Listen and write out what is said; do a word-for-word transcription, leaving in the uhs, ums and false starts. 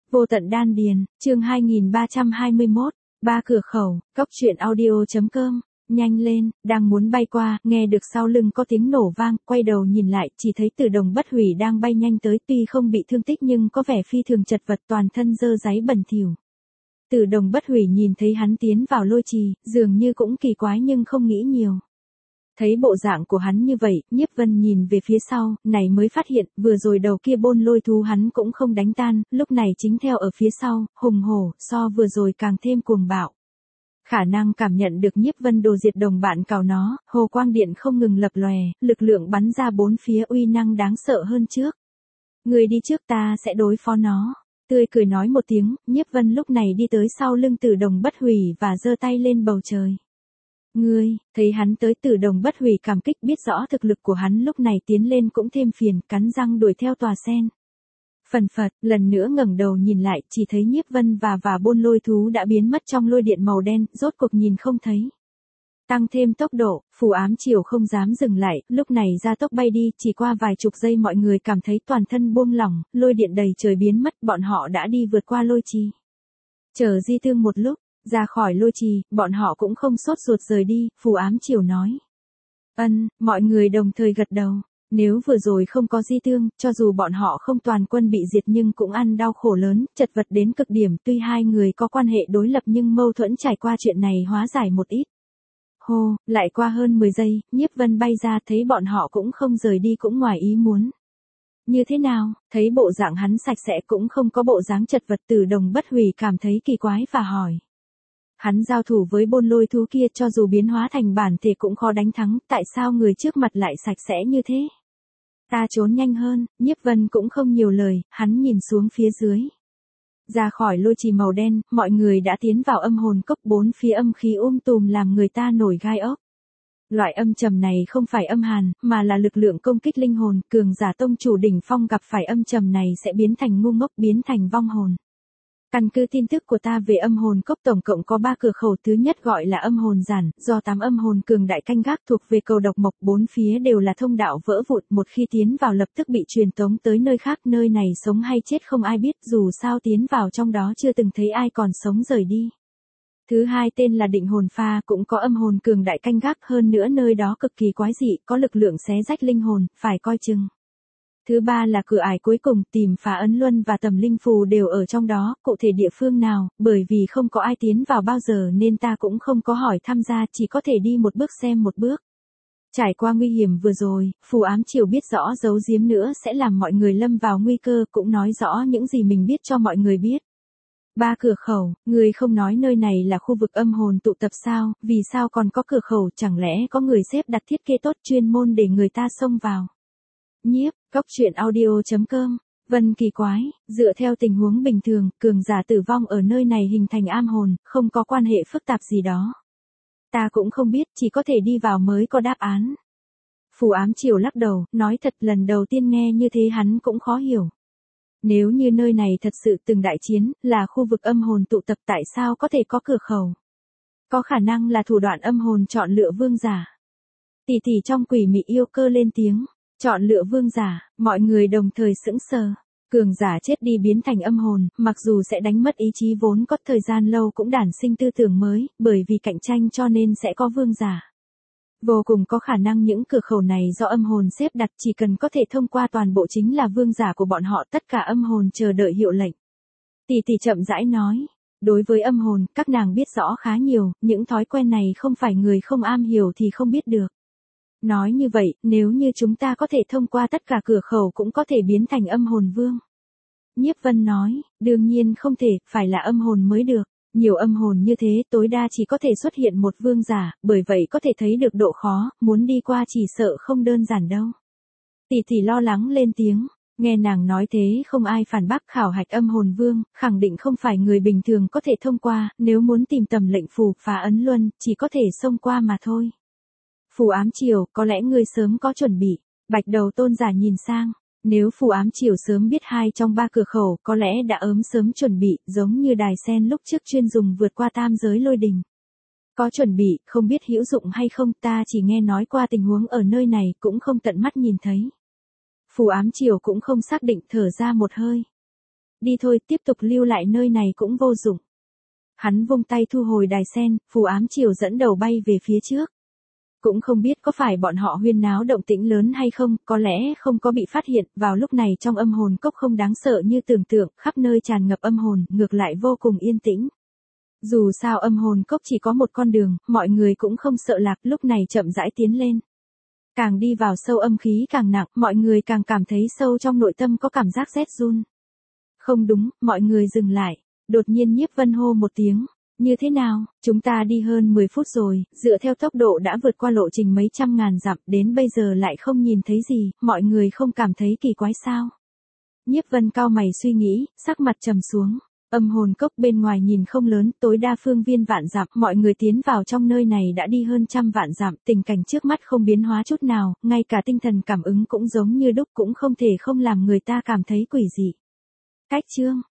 Vô tận đan điền, chương hai nghìn ba trăm hai mươi mốt, ba cửa khẩu, cốc truyện audio.com, nhanh lên, đang muốn bay qua, nghe được sau lưng có tiếng nổ vang, quay đầu nhìn lại, chỉ thấy Tử Đồng Bất Hủy đang bay nhanh tới, tuy không bị thương tích nhưng có vẻ phi thường chật vật, toàn thân dơ dáy bẩn thỉu. Tử Đồng Bất Hủy nhìn thấy hắn tiến vào lôi trì, dường như cũng kỳ quái nhưng không nghĩ nhiều. Thấy bộ dạng của hắn như vậy, Nhiếp Vân nhìn về phía sau, này mới phát hiện, vừa rồi đầu kia bôn lôi thú hắn cũng không đánh tan, lúc này chính theo ở phía sau, hùng hổ, so vừa rồi càng thêm cuồng bạo. Khả năng cảm nhận được Nhiếp Vân đồ diệt đồng bạn cào nó, hồ quang điện không ngừng lập lòe, lực lượng bắn ra bốn phía uy năng đáng sợ hơn trước. Người đi trước ta sẽ đối phó nó. Tươi cười nói một tiếng, Nhiếp Vân lúc này đi tới sau lưng Tử Đồng Bất Hủy và giơ tay lên bầu trời. Ngươi, thấy hắn tới Tử Đồng Bất Hủy cảm kích biết rõ thực lực của hắn lúc này tiến lên cũng thêm phiền, cắn răng đuổi theo tòa sen. Phần phật, lần nữa ngẩng đầu nhìn lại, chỉ thấy Nhiếp Vân và và bôn lôi thú đã biến mất trong lôi điện màu đen, rốt cuộc nhìn không thấy. Tăng thêm tốc độ, Phù Ám Triều không dám dừng lại, lúc này ra tốc bay đi, chỉ qua vài chục giây mọi người cảm thấy toàn thân buông lỏng, lôi điện đầy trời biến mất, bọn họ đã đi vượt qua lôi trì. Chờ di thương một lúc, ra khỏi lôi trì, bọn họ cũng không sốt ruột rời đi, Phù Ám Triều nói. Ân, mọi người đồng thời gật đầu. Nếu vừa rồi không có di thương, cho dù bọn họ không toàn quân bị diệt nhưng cũng ăn đau khổ lớn, chật vật đến cực điểm, tuy hai người có quan hệ đối lập nhưng mâu thuẫn trải qua chuyện này hóa giải một ít. Hô, lại qua hơn mười giây, Nhiếp Vân bay ra thấy bọn họ cũng không rời đi cũng ngoài ý muốn. Như thế nào, thấy bộ dạng hắn sạch sẽ cũng không có bộ dáng chật vật. Tử Đồng Bất Hủy cảm thấy kỳ quái và hỏi. Hắn giao thủ với bôn lôi thú kia cho dù biến hóa thành bản thể cũng khó đánh thắng, tại sao người trước mặt lại sạch sẽ như thế? Ta trốn nhanh hơn, Nhiếp Vân cũng không nhiều lời, hắn nhìn xuống phía dưới. Ra khỏi lôi trì màu đen, mọi người đã tiến vào âm hồn cốc, bốn phía âm khí um tùm làm người ta nổi gai ốc. Loại âm trầm này không phải âm hàn, mà là lực lượng công kích linh hồn, cường giả tông chủ đỉnh phong gặp phải âm trầm này sẽ biến thành ngu ngốc, biến thành vong hồn. Căn cứ tin tức của ta về âm hồn cốc tổng cộng có ba cửa khẩu, thứ nhất gọi là âm hồn giản, do tám âm hồn cường đại canh gác thuộc về cầu độc mộc, bốn phía đều là thông đạo vỡ vụn, một khi tiến vào lập tức bị truyền tống tới nơi khác, nơi này sống hay chết không ai biết, dù sao tiến vào trong đó chưa từng thấy ai còn sống rời đi. Thứ hai tên là định hồn pha, cũng có âm hồn cường đại canh gác, hơn nữa nơi đó cực kỳ quái dị, có lực lượng xé rách linh hồn, phải coi chừng. Thứ ba là cửa ải cuối cùng, tìm phá ấn luân và tầm linh phù đều ở trong đó, cụ thể địa phương nào, bởi vì không có ai tiến vào bao giờ nên ta cũng không có hỏi tham gia, chỉ có thể đi một bước xem một bước. Trải qua nguy hiểm vừa rồi, Phù Ám Triều biết rõ giấu giếm nữa sẽ làm mọi người lâm vào nguy cơ, cũng nói rõ những gì mình biết cho mọi người biết. Ba cửa khẩu, người không nói nơi này là khu vực âm hồn tụ tập sao, vì sao còn có cửa khẩu, chẳng lẽ có người xếp đặt thiết kế tốt chuyên môn để người ta xông vào. Nhiếp, cốc truyện audio.com, Vân kỳ quái, dựa theo tình huống bình thường, cường giả tử vong ở nơi này hình thành am hồn, không có quan hệ phức tạp gì đó. Ta cũng không biết, chỉ có thể đi vào mới có đáp án. Phù Ám Triều lắc đầu, nói thật lần đầu tiên nghe như thế hắn cũng khó hiểu. Nếu như nơi này thật sự từng đại chiến, là khu vực âm hồn tụ tập tại sao có thể có cửa khẩu? Có khả năng là thủ đoạn âm hồn chọn lựa vương giả. Tỷ tỷ trong quỷ mị yêu cơ lên tiếng. Chọn lựa vương giả, mọi người đồng thời sững sờ. Cường giả chết đi biến thành âm hồn, mặc dù sẽ đánh mất ý chí vốn có thời gian lâu cũng đản sinh tư tưởng mới, bởi vì cạnh tranh cho nên sẽ có vương giả. Vô cùng có khả năng những cửa khẩu này do âm hồn xếp đặt, chỉ cần có thể thông qua toàn bộ chính là vương giả của bọn họ, tất cả âm hồn chờ đợi hiệu lệnh. Tỷ tỷ chậm rãi nói. Đối với âm hồn, các nàng biết rõ khá nhiều, những thói quen này không phải người không am hiểu thì không biết được. Nói như vậy, nếu như chúng ta có thể thông qua tất cả cửa khẩu cũng có thể biến thành âm hồn vương. Nhiếp Vân nói, đương nhiên không thể, phải là âm hồn mới được. Nhiều âm hồn như thế tối đa chỉ có thể xuất hiện một vương giả, bởi vậy có thể thấy được độ khó, muốn đi qua chỉ sợ không đơn giản đâu. Tỷ tỷ lo lắng lên tiếng, nghe nàng nói thế không ai phản bác. Khảo hạch âm hồn vương, khẳng định không phải người bình thường có thể thông qua, nếu muốn tìm tầm lệnh phù phá ấn luân, chỉ có thể xông qua mà thôi. Phù Ám Triều, có lẽ ngươi sớm có chuẩn bị. Bạch đầu tôn giả nhìn sang. Nếu Phù Ám Triều sớm biết hai trong ba cửa khẩu, có lẽ đã ớm sớm chuẩn bị, giống như đài sen lúc trước chuyên dùng vượt qua tam giới lôi đình. Có chuẩn bị, không biết hữu dụng hay không, ta chỉ nghe nói qua tình huống ở nơi này, cũng không tận mắt nhìn thấy. Phù Ám Triều cũng không xác định, thở ra một hơi. đi thôi, tiếp tục lưu lại nơi này cũng vô dụng. Hắn vung tay thu hồi đài sen, phù ám chiều dẫn đầu bay về phía trước. Cũng không biết có phải bọn họ huyên náo động tĩnh lớn hay không, có lẽ không có bị phát hiện, vào lúc này trong âm hồn cốc không đáng sợ như tưởng tượng, khắp nơi tràn ngập âm hồn, ngược lại vô cùng yên tĩnh. Dù sao âm hồn cốc chỉ có một con đường, mọi người cũng không sợ lạc, lúc này chậm rãi tiến lên. Càng đi vào sâu âm khí càng nặng, mọi người càng cảm thấy sâu trong nội tâm có cảm giác rét run. Không đúng, mọi người dừng lại. Đột nhiên Nhiếp Vân hô một tiếng. Như thế nào, chúng ta đi hơn mười phút rồi, dựa theo tốc độ đã vượt qua lộ trình mấy trăm ngàn dặm, đến bây giờ lại không nhìn thấy gì, mọi người không cảm thấy kỳ quái sao? Nhiếp Vân cao mày suy nghĩ, sắc mặt trầm xuống. Âm hồn cốc bên ngoài nhìn không lớn, tối đa phương viên vạn dặm, mọi người tiến vào trong nơi này đã đi hơn trăm vạn dặm, tình cảnh trước mắt không biến hóa chút nào, ngay cả tinh thần cảm ứng cũng giống như đúc, cũng không thể không làm người ta cảm thấy quỷ dị. Cách chương